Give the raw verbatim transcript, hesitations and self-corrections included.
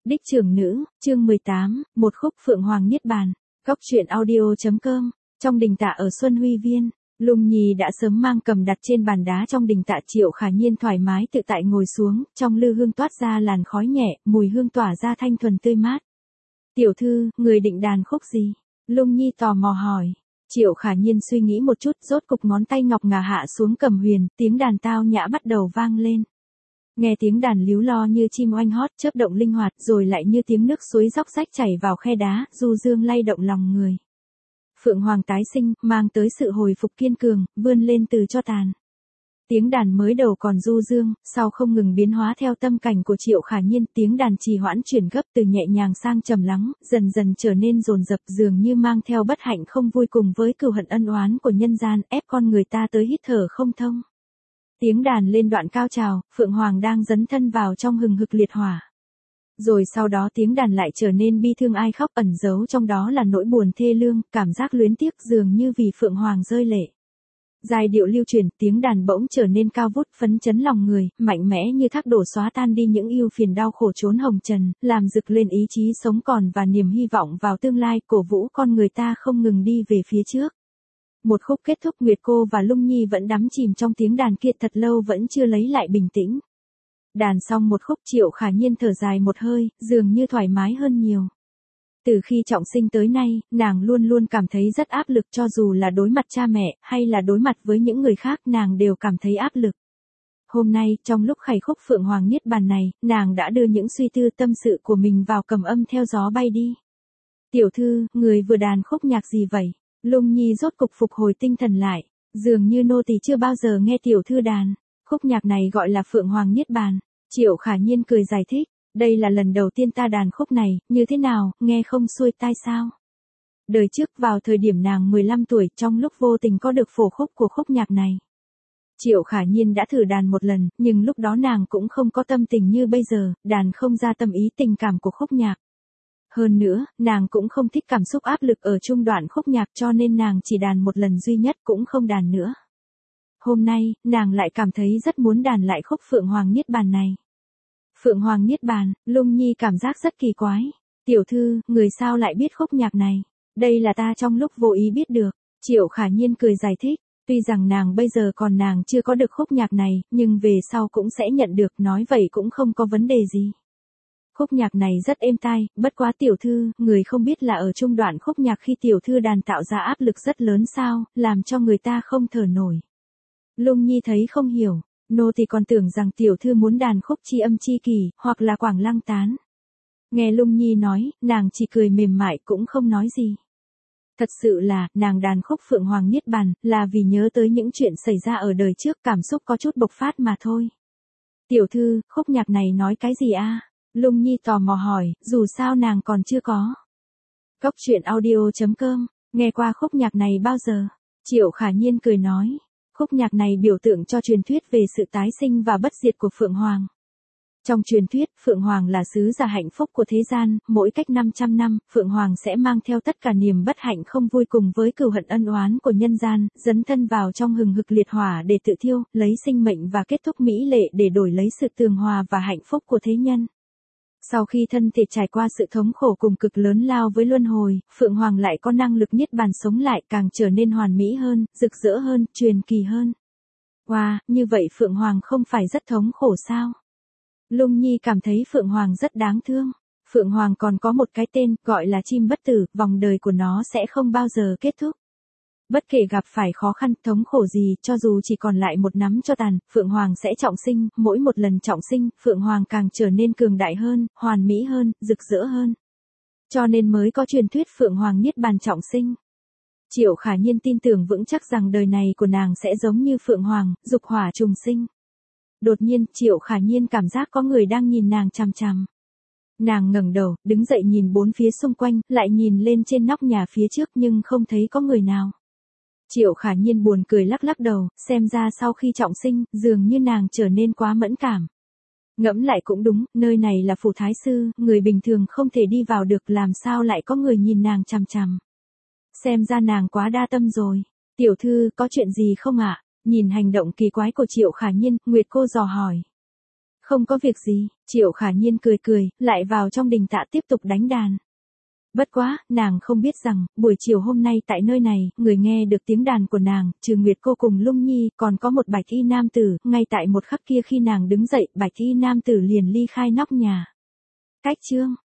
Đích trưởng nữ, chương mười tám, một khúc Phượng Hoàng Niết Bàn. Góc truyện audio chấm com. Trong đình tạ ở Xuân Huy Viên, Lung Nhi đã sớm mang cầm đặt trên bàn đá trong đình tạ. Triệu Khả Nhiên thoải mái tự tại ngồi xuống, trong lư hương toát ra làn khói nhẹ, mùi hương tỏa ra thanh thuần tươi mát. Tiểu thư, người định đàn khúc gì? Lung Nhi tò mò hỏi. Triệu Khả Nhiên suy nghĩ một chút, rốt cục ngón tay ngọc ngà hạ xuống cầm huyền, tiếng đàn tao nhã bắt đầu vang lên. Nghe tiếng đàn líu lo như chim oanh hót, chớp động linh hoạt, rồi lại như tiếng nước suối róc rách chảy vào khe đá, du dương lay động lòng người. Phượng Hoàng tái sinh, mang tới sự hồi phục kiên cường, vươn lên từ cho tàn. Tiếng đàn mới đầu còn du dương, sau không ngừng biến hóa theo tâm cảnh của Triệu Khả Nhiên, tiếng đàn trì hoãn chuyển gấp từ nhẹ nhàng sang trầm lắng, dần dần trở nên dồn dập, dường như mang theo bất hạnh không vui cùng với cừu hận ân oán của nhân gian, ép con người ta tới hít thở không thông. Tiếng đàn lên đoạn cao trào, Phượng Hoàng đang dấn thân vào trong hừng hực liệt hỏa. Rồi sau đó tiếng đàn lại trở nên bi thương ai khóc, ẩn giấu trong đó là nỗi buồn thê lương, cảm giác luyến tiếc dường như vì Phượng Hoàng rơi lệ. Giai điệu lưu truyền, tiếng đàn bỗng trở nên cao vút, phấn chấn lòng người, mạnh mẽ như thác đổ xóa tan đi những ưu phiền đau khổ chốn hồng trần, làm rực lên ý chí sống còn và niềm hy vọng vào tương lai, cổ vũ con người ta không ngừng đi về phía trước. Một khúc kết thúc, Nguyệt cô và Lung Nhi vẫn đắm chìm trong tiếng đàn kia thật lâu vẫn chưa lấy lại bình tĩnh. Đàn xong một khúc, Triệu Khả Nhiên thở dài một hơi, dường như thoải mái hơn nhiều. Từ khi trọng sinh tới nay, nàng luôn luôn cảm thấy rất áp lực, cho dù là đối mặt cha mẹ, hay là đối mặt với những người khác, nàng đều cảm thấy áp lực. Hôm nay, trong lúc khải khúc Phượng Hoàng Niết Bàn này, nàng đã đưa những suy tư tâm sự của mình vào cầm âm theo gió bay đi. Tiểu thư, người vừa đàn khúc nhạc gì vậy? Lung Nhi rốt cục phục hồi tinh thần lại, dường như nô tỳ chưa bao giờ nghe tiểu thư đàn. Khúc nhạc này gọi là Phượng Hoàng Niết Bàn. Triệu Khả Nhiên cười giải thích, đây là lần đầu tiên ta đàn khúc này, như thế nào, nghe không xuôi tai sao? Đời trước vào thời điểm nàng mười lăm tuổi, trong lúc vô tình có được phổ khúc của khúc nhạc này. Triệu Khả Nhiên đã thử đàn một lần, nhưng lúc đó nàng cũng không có tâm tình như bây giờ, đàn không ra tâm ý tình cảm của khúc nhạc. Hơn nữa, nàng cũng không thích cảm xúc áp lực ở trung đoạn khúc nhạc, cho nên nàng chỉ đàn một lần duy nhất cũng không đàn nữa. Hôm nay, nàng lại cảm thấy rất muốn đàn lại khúc Phượng Hoàng Niết Bàn này. Phượng Hoàng Niết Bàn, Lung Nhi cảm giác rất kỳ quái. Tiểu thư, người sao lại biết khúc nhạc này? Đây là ta trong lúc vô ý biết được. Triệu Khả Nhiên cười giải thích, tuy rằng nàng bây giờ còn nàng chưa có được khúc nhạc này, nhưng về sau cũng sẽ nhận được, nói vậy cũng không có vấn đề gì. Khúc nhạc này rất êm tai, bất quá tiểu thư, người không biết là ở trung đoạn khúc nhạc khi tiểu thư đàn tạo ra áp lực rất lớn sao, làm cho người ta không thở nổi. Lung Nhi thấy không hiểu, nô thì còn tưởng rằng tiểu thư muốn đàn khúc chi âm chi kỳ, hoặc là Quảng Lăng Tán. Nghe Lung Nhi nói, nàng chỉ cười mềm mại cũng không nói gì. Thật sự là, nàng đàn khúc Phượng Hoàng Niết Bàn, là vì nhớ tới những chuyện xảy ra ở đời trước, cảm xúc có chút bộc phát mà thôi. Tiểu thư, khúc nhạc này nói cái gì a? Lung Nhi tò mò hỏi, dù sao nàng còn chưa có. Góc truyện audio chấm com, nghe qua khúc nhạc này bao giờ? Triệu Khả Nhiên cười nói, khúc nhạc này biểu tượng cho truyền thuyết về sự tái sinh và bất diệt của Phượng Hoàng. Trong truyền thuyết, Phượng Hoàng là sứ giả hạnh phúc của thế gian, mỗi cách năm trăm năm, Phượng Hoàng sẽ mang theo tất cả niềm bất hạnh không vui cùng với cừu hận ân oán của nhân gian, dấn thân vào trong hừng hực liệt hỏa để tự thiêu, lấy sinh mệnh và kết thúc mỹ lệ để đổi lấy sự tường hòa và hạnh phúc của thế nhân. Sau khi thân thể trải qua sự thống khổ cùng cực lớn lao với luân hồi, Phượng Hoàng lại có năng lực niết bàn sống lại, càng trở nên hoàn mỹ hơn, rực rỡ hơn, truyền kỳ hơn. Wow, như vậy Phượng Hoàng không phải rất thống khổ sao? Lung Nhi cảm thấy Phượng Hoàng rất đáng thương. Phượng Hoàng còn có một cái tên, gọi là chim bất tử, vòng đời của nó sẽ không bao giờ kết thúc. Bất kể gặp phải khó khăn, thống khổ gì, cho dù chỉ còn lại một nắm tro tàn, Phượng Hoàng sẽ trọng sinh, mỗi một lần trọng sinh, Phượng Hoàng càng trở nên cường đại hơn, hoàn mỹ hơn, rực rỡ hơn. Cho nên mới có truyền thuyết Phượng Hoàng Niết Bàn trọng sinh. Triệu Khả Nhiên tin tưởng vững chắc rằng đời này của nàng sẽ giống như Phượng Hoàng, dục hỏa trùng sinh. Đột nhiên, Triệu Khả Nhiên cảm giác có người đang nhìn nàng chằm chằm. Nàng ngẩng đầu, đứng dậy nhìn bốn phía xung quanh, lại nhìn lên trên nóc nhà phía trước nhưng không thấy có người nào. Triệu Khả Nhiên buồn cười lắc lắc đầu, xem ra sau khi trọng sinh, dường như nàng trở nên quá mẫn cảm. Ngẫm lại cũng đúng, nơi này là phủ thái sư, người bình thường không thể đi vào được, làm sao lại có người nhìn nàng chằm chằm. Xem ra nàng quá đa tâm rồi. Tiểu thư, có chuyện gì không ạ? Nhìn hành động kỳ quái của Triệu Khả Nhiên, Nguyệt cô dò hỏi. Không có việc gì, Triệu Khả Nhiên cười cười, lại vào trong đình tạ tiếp tục đánh đàn. Bất quá, nàng không biết rằng, buổi chiều hôm nay tại nơi này, người nghe được tiếng đàn của nàng, trừ Nguyệt cô cùng Lung Nhi, còn có một bạch y nam tử, ngay tại một khắc kia khi nàng đứng dậy, bạch y nam tử liền ly khai nóc nhà. Cách chương